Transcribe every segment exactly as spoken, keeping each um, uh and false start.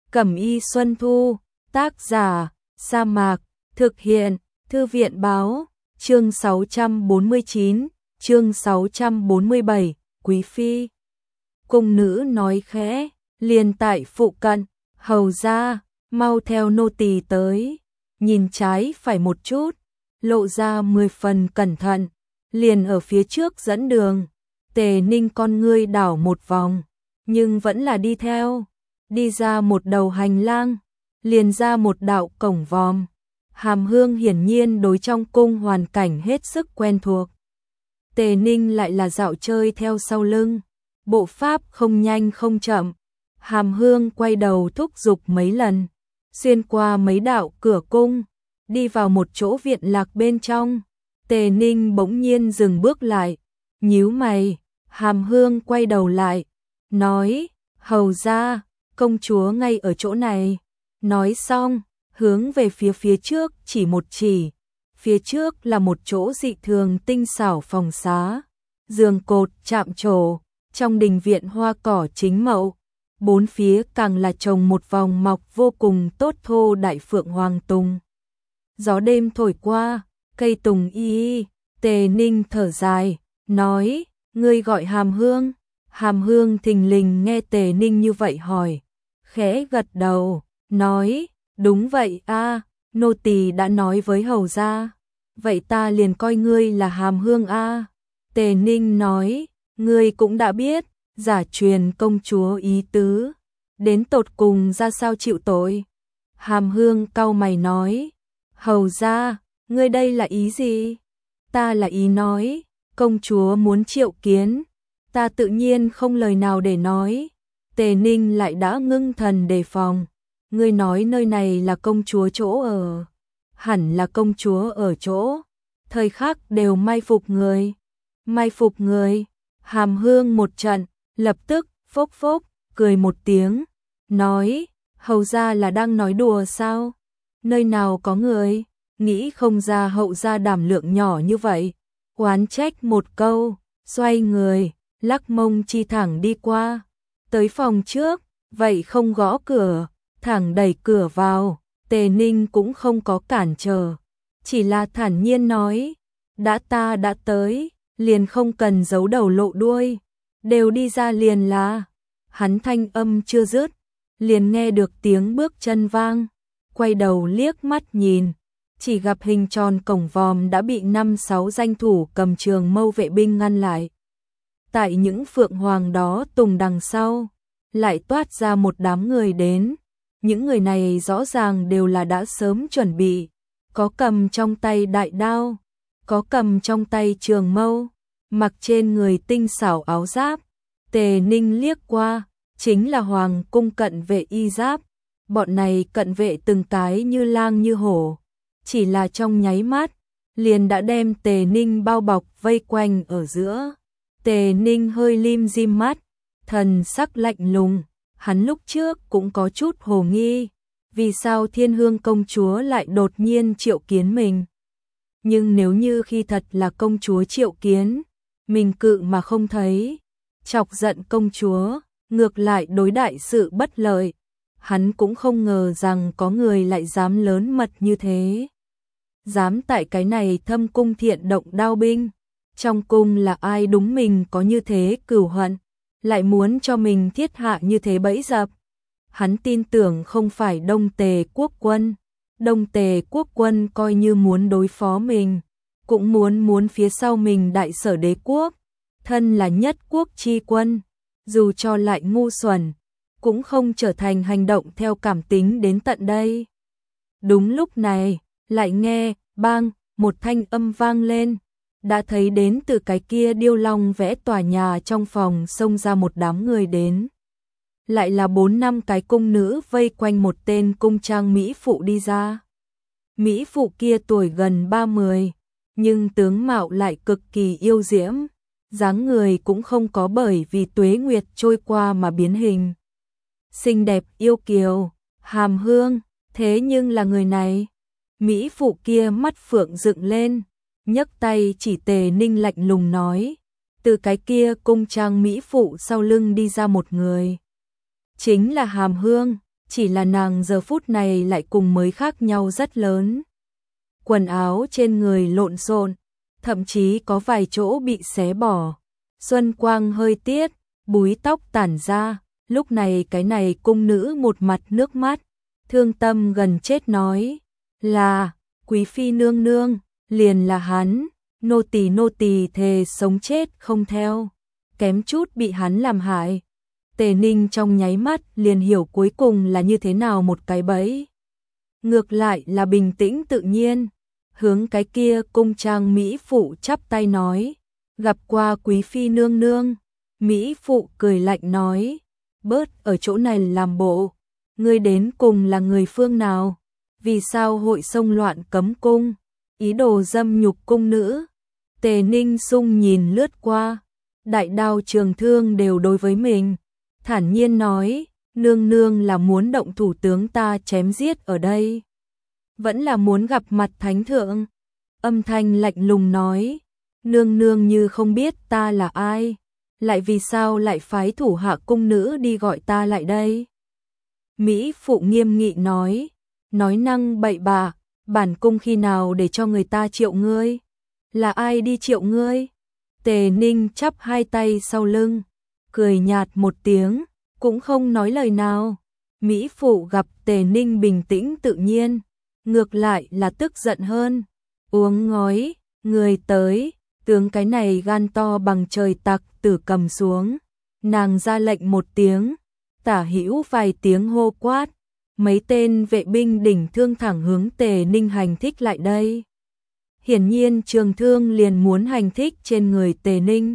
Cẩm y Xuân Thu, tác giả, Sa Mạc, thực hiện, Thư viện báo, chương sáu trăm bốn mươi chín, chương sáu trăm bốn mươi bảy, Quý Phi. Cung nữ nói khẽ, liền tại phụ cận, hầu ra, mau theo nô tỳ tới, nhìn trái phải một chút, lộ ra mười phần cẩn thận, liền ở phía trước dẫn đường. Tề Ninh con ngươi đảo một vòng, nhưng vẫn là đi theo, đi ra một đầu hành lang, liền ra một đạo cổng vòm. Hàm Hương hiển nhiên đối trong cung hoàn cảnh hết sức quen thuộc. Tề Ninh lại là dạo chơi theo sau lưng, bộ pháp không nhanh không chậm. Hàm Hương quay đầu thúc giục mấy lần, xuyên qua mấy đạo cửa cung, đi vào một chỗ viện lạc bên trong. Tề Ninh bỗng nhiên dừng bước lại, nhíu mày. Hàm Hương quay đầu lại, nói, hầu ra, công chúa ngay ở chỗ này. Nói xong, hướng về phía phía trước chỉ một chỉ, phía trước là một chỗ dị thường tinh xảo phòng xá, giường cột chạm trổ, trong đình viện hoa cỏ chính mậu, bốn phía càng là trồng một vòng mọc vô cùng tốt thô đại phượng hoàng tùng. Gió đêm thổi qua, cây tùng y y, Tề Ninh thở dài, nói, ngươi gọi Hàm Hương. Hàm Hương thình lình nghe Tề Ninh như vậy hỏi, khẽ gật đầu, nói, đúng vậy a, nô tỳ đã nói với hầu gia, vậy ta liền coi ngươi là Hàm Hương a. Tề Ninh nói, ngươi cũng đã biết, giả truyền công chúa ý tứ, đến tột cùng ra sao chịu tội. Hàm Hương cau mày nói, hầu gia, ngươi đây là ý gì? Ta là ý nói, công chúa muốn triệu kiến, ta tự nhiên không lời nào để nói. Tề Ninh lại đã ngưng thần đề phòng, ngươi nói nơi này là công chúa chỗ ở, hẳn là công chúa ở chỗ, thời khắc đều mai phục người. Mai phục người? Hàm Hương một trận, lập tức phốc phốc cười một tiếng, nói, hầu ra là đang nói đùa sao? Nơi nào có người? Nghĩ không ra hậu gia đảm lượng nhỏ như vậy. Oán trách một câu, xoay người, lắc mông chi thẳng đi qua, tới phòng trước, vậy không gõ cửa, thẳng đẩy cửa vào. Tề Ninh cũng không có cản trở, chỉ là thản nhiên nói, đã ta đã tới, liền không cần giấu đầu lộ đuôi, đều đi ra liền là. Hắn thanh âm chưa dứt, liền nghe được tiếng bước chân vang, quay đầu liếc mắt nhìn, chỉ gặp hình tròn cổng vòm đã bị năm sáu danh thủ cầm trường mâu vệ binh ngăn lại. Tại những phượng hoàng đó tùng đằng sau, lại toát ra một đám người đến. Những người này rõ ràng đều là đã sớm chuẩn bị, có cầm trong tay đại đao, có cầm trong tay trường mâu, mặc trên người tinh xảo áo giáp. Tề Ninh liếc qua, chính là hoàng cung cận vệ y giáp. Bọn này cận vệ từng cái như lang như hổ, chỉ là trong nháy mắt, liền đã đem Tề Ninh bao bọc vây quanh ở giữa. Tề Ninh hơi lim dim mắt, thần sắc lạnh lùng, hắn lúc trước cũng có chút hồ nghi, vì sao Thiên Hương công chúa lại đột nhiên triệu kiến mình. Nhưng nếu như khi thật là công chúa triệu kiến, mình cự mà không thấy, chọc giận công chúa, ngược lại đối đại sự bất lợi, hắn cũng không ngờ rằng có người lại dám lớn mật như thế. Dám tại cái này thâm cung thiện động đao binh, trong cung là ai đúng mình có như thế cừu hận, lại muốn cho mình thiết hạ như thế bẫy dập. Hắn tin tưởng không phải Đông Tề quốc quân, Đông Tề quốc quân coi như muốn đối phó mình, cũng muốn muốn phía sau mình Đại Sở đế quốc, thân là nhất quốc chi quân, dù cho lại ngu xuẩn, cũng không trở thành hành động theo cảm tính đến tận đây. Đúng lúc này, lại nghe, bang, một thanh âm vang lên, đã thấy đến từ cái kia điêu long vẽ tòa nhà trong phòng xông ra một đám người đến. Lại là bốn năm cái cung nữ vây quanh một tên cung trang mỹ phụ đi ra. Mỹ phụ kia tuổi gần ba mươi, nhưng tướng mạo lại cực kỳ yêu diễm, dáng người cũng không có bởi vì tuế nguyệt trôi qua mà biến hình. Xinh đẹp yêu kiều, Hàm Hương, thế nhưng là người này. Mỹ phụ kia mắt phượng dựng lên, nhấc tay chỉ Tề Ninh lạnh lùng nói, từ cái kia cung trang mỹ phụ sau lưng đi ra một người. Chính là Hàm Hương, chỉ là nàng giờ phút này lại cùng mới khác nhau rất lớn. Quần áo trên người lộn xộn, thậm chí có vài chỗ bị xé bỏ. Xuân quang hơi tiết, búi tóc tản ra, lúc này cái này cung nữ một mặt nước mắt, thương tâm gần chết nói, là, quý phi nương nương, liền là hắn, nô tỳ nô tỳ thề sống chết không theo, kém chút bị hắn làm hại. Tề Ninh trong nháy mắt liền hiểu cuối cùng là như thế nào một cái bẫy. Ngược lại là bình tĩnh tự nhiên, hướng cái kia cung trang Mỹ phụ chắp tay nói, gặp qua quý phi nương nương. Mỹ phụ cười lạnh nói, bớt ở chỗ này làm bộ, ngươi đến cùng là người phương nào, vì sao hội xông loạn cấm cung, ý đồ dâm nhục cung nữ. Tề Ninh sung nhìn lướt qua, đại đao trường thương đều đối với mình, thản nhiên nói, nương nương là muốn động thủ tướng ta chém giết ở đây, vẫn là muốn gặp mặt thánh thượng. Âm thanh lạnh lùng nói, nương nương như không biết ta là ai, lại vì sao lại phái thủ hạ cung nữ đi gọi ta lại đây. Mỹ phụ nghiêm nghị nói, nói năng bậy bạ, bản cung khi nào để cho người ta triệu ngươi, là ai đi triệu ngươi. Tề Ninh chắp hai tay sau lưng, cười nhạt một tiếng, cũng không nói lời nào. Mỹ phụ gặp Tề Ninh bình tĩnh tự nhiên, ngược lại là tức giận hơn, uống ngói, người tới, tướng cái này gan to bằng trời tặc tử cầm xuống. Nàng ra lệnh một tiếng, tả hữu vài tiếng hô quát, mấy tên vệ binh đỉnh thương thẳng hướng Tề Ninh hành thích lại đây. Hiển nhiên trường thương liền muốn hành thích trên người Tề Ninh.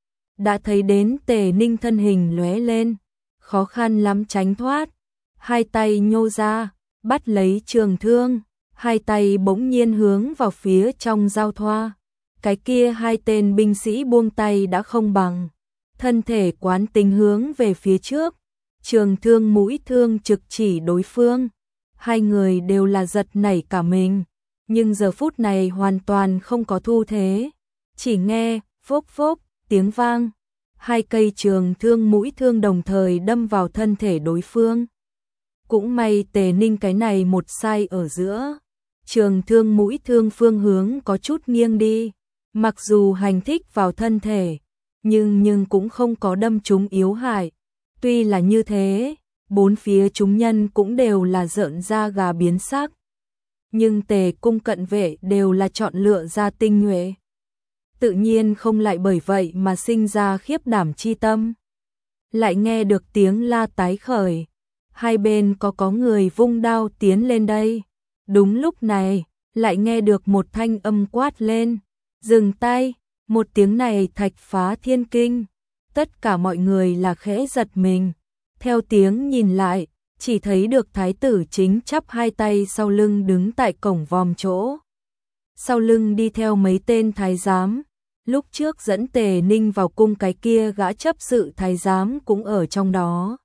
Đã thấy đến Tề Ninh thân hình lóe lên, khó khăn lắm tránh thoát, hai tay nhô ra, bắt lấy trường thương, hai tay bỗng nhiên hướng vào phía trong giao thoa. Cái kia hai tên binh sĩ buông tay đã không bằng, thân thể quán tính hướng về phía trước, trường thương mũi thương trực chỉ đối phương. Hai người đều là giật nảy cả mình, nhưng giờ phút này hoàn toàn không có thu thế, chỉ nghe phốc phốc tiếng vang, hai cây trường thương mũi thương đồng thời đâm vào thân thể đối phương. Cũng may Tề Ninh cái này một sai ở giữa, trường thương mũi thương phương hướng có chút nghiêng đi, mặc dù hành thích vào thân thể, nhưng nhưng cũng không có đâm trúng yếu hại. Tuy là như thế, bốn phía chúng nhân cũng đều là rợn da gà biến sắc. Nhưng Tề cung cận vệ đều là chọn lựa ra tinh nhuệ, tự nhiên không lại bởi vậy mà sinh ra khiếp đảm chi tâm. Lại nghe được tiếng la tái khởi, hai bên có có người vung đao tiến lên đây. Đúng lúc này, lại nghe được một thanh âm quát lên, dừng tay. Một tiếng này thạch phá thiên kinh, tất cả mọi người là khẽ giật mình. Theo tiếng nhìn lại, chỉ thấy được thái tử chính chắp hai tay sau lưng đứng tại cổng vòm chỗ. Sau lưng đi theo mấy tên thái giám, lúc trước dẫn Tề Ninh vào cung cái kia gã chấp sự thái giám cũng ở trong đó.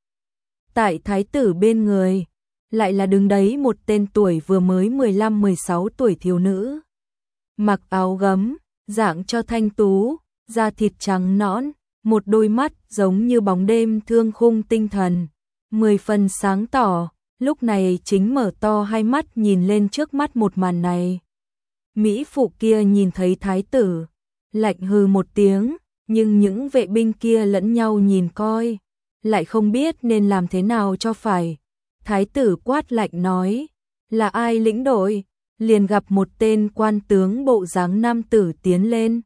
Tại thái tử bên người, lại là đứng đấy một tên tuổi vừa mới mười lăm mười sáu tuổi thiếu nữ. Mặc áo gấm, dạng cho thanh tú, da thịt trắng nõn, một đôi mắt giống như bóng đêm thương khung tinh thần, mười phần sáng tỏ, lúc này chính mở to hai mắt nhìn lên trước mắt một màn này. Mỹ phụ kia nhìn thấy thái tử, lạnh hừ một tiếng, nhưng những vệ binh kia lẫn nhau nhìn coi, lại không biết nên làm thế nào cho phải. Thái tử quát lạnh nói, là ai lĩnh đội, liền gặp một tên quan tướng bộ dáng nam tử tiến lên.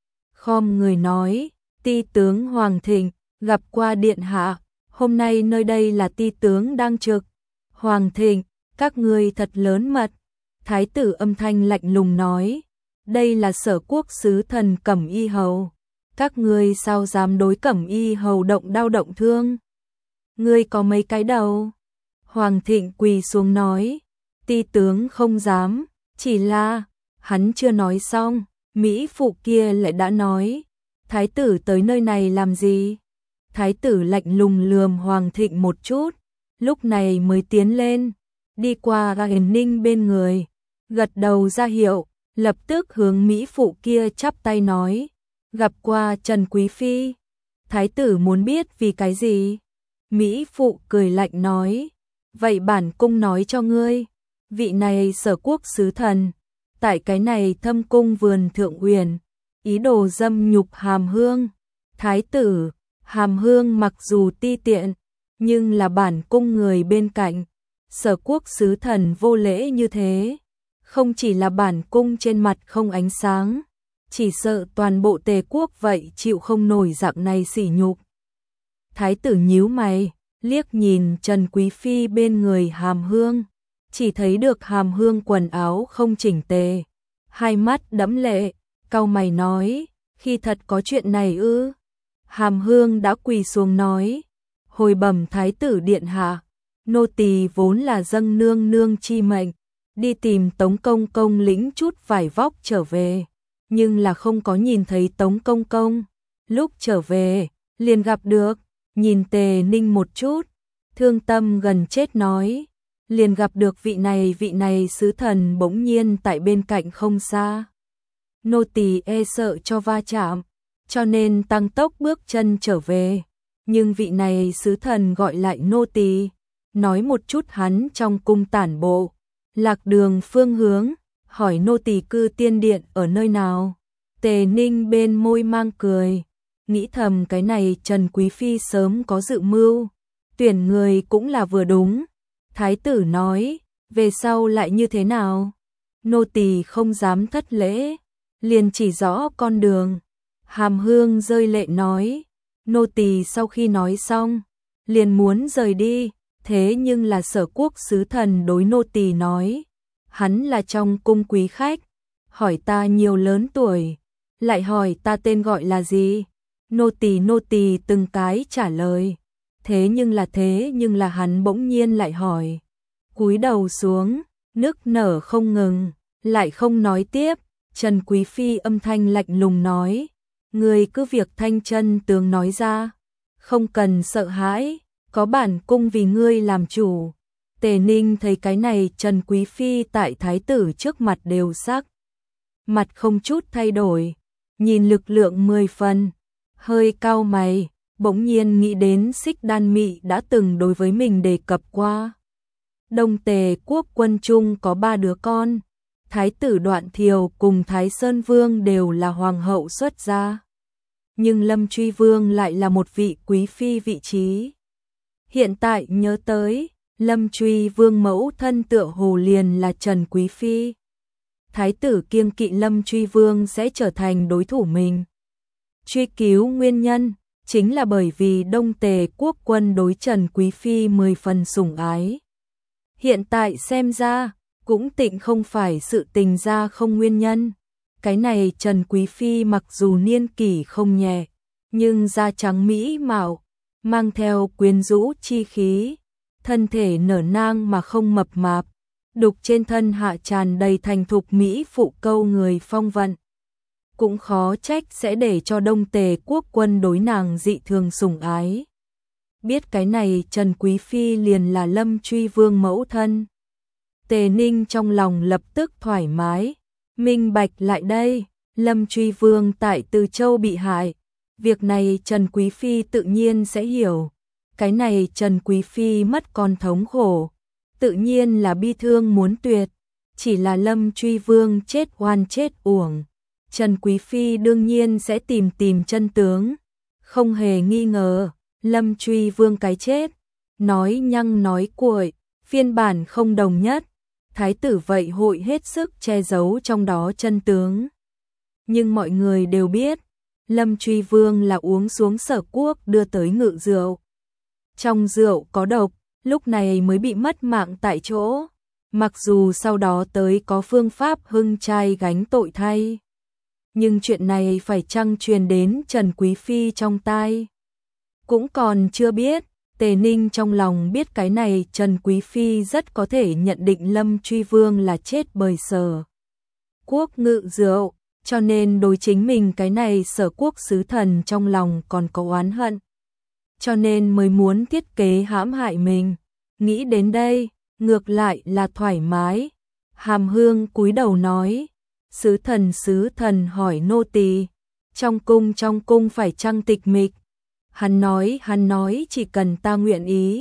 Khom người nói, ti tướng Hoàng Thịnh, gặp qua điện hạ, hôm nay nơi đây là ti tướng đang trực. Hoàng Thịnh, các ngươi thật lớn mật. Thái tử âm thanh lạnh lùng nói, đây là Sở quốc sứ thần Cẩm Y Hầu, các ngươi sao dám đối Cẩm Y Hầu động đao động thương? Ngươi có mấy cái đầu? Hoàng Thịnh quỳ xuống nói, ti tướng không dám, chỉ là, hắn chưa nói xong, Mỹ phụ kia lại đã nói, thái tử tới nơi này làm gì? Thái tử lạnh lùng lườm Hoàng Thịnh một chút, lúc này mới tiến lên, đi qua Ghiền Ninh bên người, gật đầu ra hiệu, lập tức hướng Mỹ phụ kia chắp tay nói, gặp qua Trần Quý Phi. Thái tử muốn biết vì cái gì? Mỹ phụ cười lạnh nói, Vậy bản cung nói cho ngươi, vị này Sở quốc sứ thần, tại cái này Thâm cung vườn Thượng Uyển, ý đồ dâm nhục Hàm Hương. Thái tử, Hàm Hương mặc dù ti tiện, nhưng là bản cung người bên cạnh, Sở quốc sứ thần vô lễ như thế, không chỉ là bản cung trên mặt không ánh sáng, chỉ sợ toàn bộ Tề quốc vậy chịu không nổi dạng này sỉ nhục. Thái tử nhíu mày, liếc nhìn Trần Quý Phi bên người Hàm Hương, chỉ thấy được Hàm Hương quần áo không chỉnh tề, hai mắt đẫm lệ, cau mày nói, khi thật có chuyện này ư? Hàm Hương đã quỳ xuống nói, hồi bẩm Thái tử điện hạ, nô tỳ vốn là dâng nương nương chi mệnh, đi tìm Tống công công lĩnh chút vải vóc trở về, nhưng là không có nhìn thấy Tống công công, lúc trở về, liền gặp được, nhìn Tề Ninh một chút, thương tâm gần chết nói, liền gặp được vị này vị này sứ thần bỗng nhiên tại bên cạnh không xa. Nô tỳ e sợ cho va chạm, cho nên tăng tốc bước chân trở về, nhưng vị này sứ thần gọi lại nô tỳ, nói một chút hắn trong cung tản bộ, lạc đường phương hướng, hỏi nô tỳ cư tiên điện ở nơi nào. Tề Ninh bên môi mang cười, nghĩ thầm cái này Trần Quý Phi sớm có dự mưu, tuyển người cũng là vừa đúng. Thái tử nói, về sau lại như thế nào? Nô tỳ không dám thất lễ, liền chỉ rõ con đường. Hàm Hương rơi lệ nói, nô tỳ sau khi nói xong, liền muốn rời đi, thế nhưng là Sở quốc sứ thần đối nô tỳ nói, hắn là trong cung quý khách, hỏi ta nhiều lớn tuổi, lại hỏi ta tên gọi là gì, nô tỳ nô tỳ từng cái trả lời, thế nhưng là thế nhưng là hắn bỗng nhiên lại hỏi, cúi đầu xuống, nức nở không ngừng, lại không nói tiếp. Trần Quý Phi âm thanh lạnh lùng nói, người cứ việc thanh chân tướng nói ra, không cần sợ hãi, có bản cung vì ngươi làm chủ. Tề Ninh thấy cái này Trần Quý Phi tại thái tử trước mặt đều sắc, mặt không chút thay đổi, nhìn lực lượng mười phần, hơi cau mày, bỗng nhiên nghĩ đến Xích Đan Mị đã từng đối với mình đề cập qua. Đông Tề quốc quân chung có ba đứa con, Thái tử Đoạn Thiều cùng Thái Sơn Vương đều là hoàng hậu xuất gia, nhưng Lâm Truy Vương lại là một vị quý phi vị trí. Hiện tại nhớ tới, Lâm Truy Vương mẫu thân tựa hồ liền là Trần Quý Phi. Thái tử kiêng kỵ Lâm Truy Vương sẽ trở thành đối thủ mình. Truy cứu nguyên nhân, chính là bởi vì Đông Tề quốc quân đối Trần Quý Phi mười phần sủng ái. Hiện tại xem ra, cũng tịnh không phải sự tình ra không nguyên nhân. Cái này Trần Quý Phi mặc dù niên kỷ không nhẹ, nhưng da trắng mỹ mạo, mang theo quyến rũ chi khí, thân thể nở nang mà không mập mạp, đục trên thân hạ tràn đầy thành thục mỹ phụ câu người phong vận. Cũng khó trách sẽ để cho Đông Tề quốc quân đối nàng dị thường sủng ái. Biết cái này Trần Quý Phi liền là Lâm Truy Vương mẫu thân. Tề Ninh trong lòng lập tức thoải mái, minh bạch lại đây, Lâm Truy Vương tại Từ Châu bị hại, việc này Trần Quý Phi tự nhiên sẽ hiểu, cái này Trần Quý Phi mất con thống khổ, tự nhiên là bi thương muốn tuyệt, chỉ là Lâm Truy Vương chết oan chết uổng, Trần Quý Phi đương nhiên sẽ tìm tìm chân tướng, không hề nghi ngờ, Lâm Truy Vương cái chết, nói nhăng nói cuội, phiên bản không đồng nhất. Thái tử vậy hội hết sức che giấu trong đó chân tướng. Nhưng mọi người đều biết, Lâm Truy Vương là uống xuống Sở quốc đưa tới ngự rượu. Trong rượu có độc, lúc này mới bị mất mạng tại chỗ. Mặc dù sau đó tới có phương pháp hưng trai gánh tội thay. Nhưng chuyện này phải chăng truyền đến Trần Quý Phi trong tai? Cũng còn chưa biết. Tề Ninh trong lòng biết cái này Trần Quý Phi rất có thể nhận định Lâm Truy Vương là chết bởi Sở quốc ngự rượu, cho nên đối chính mình cái này Sở quốc sứ thần trong lòng còn có oán hận. Cho nên mới muốn thiết kế hãm hại mình. Nghĩ đến đây, ngược lại là thoải mái. Hàm Hương cúi đầu nói, sứ thần sứ thần hỏi nô tỳ, trong cung trong cung phải chăng tịch mịch? Hắn nói, hắn nói chỉ cần ta nguyện ý,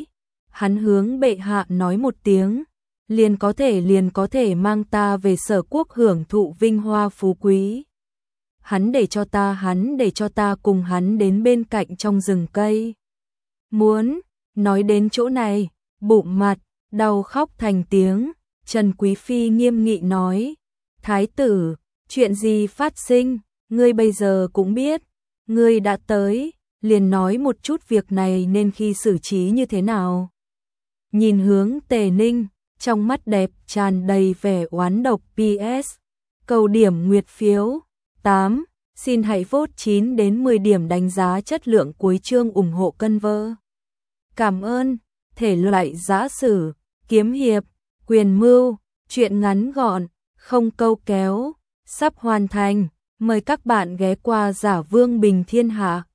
Hắn hướng bệ hạ nói một tiếng, liền có thể liền có thể mang ta về Sở Quốc hưởng thụ vinh hoa phú quý. Hắn để cho ta, hắn để cho ta cùng hắn đến bên cạnh trong rừng cây. Muốn, nói đến chỗ này, bụng mặt, đau khóc thành tiếng, Trần Quý Phi nghiêm nghị nói, thái tử, chuyện gì phát sinh, ngươi bây giờ cũng biết, ngươi đã tới, liền nói một chút việc này nên khi xử trí như thế nào. Nhìn hướng Tề Ninh, trong mắt đẹp tràn đầy vẻ oán độc. pê ét Cầu điểm nguyệt phiếu tám. Xin hãy vote chín đến mười điểm đánh giá chất lượng cuối chương ủng hộ cân vơ. Cảm ơn. Thể loại giã sử, kiếm hiệp, quyền mưu, truyện ngắn gọn, không câu kéo, sắp hoàn thành. Mời các bạn ghé qua Giả Vương Bình Thiên Hạ.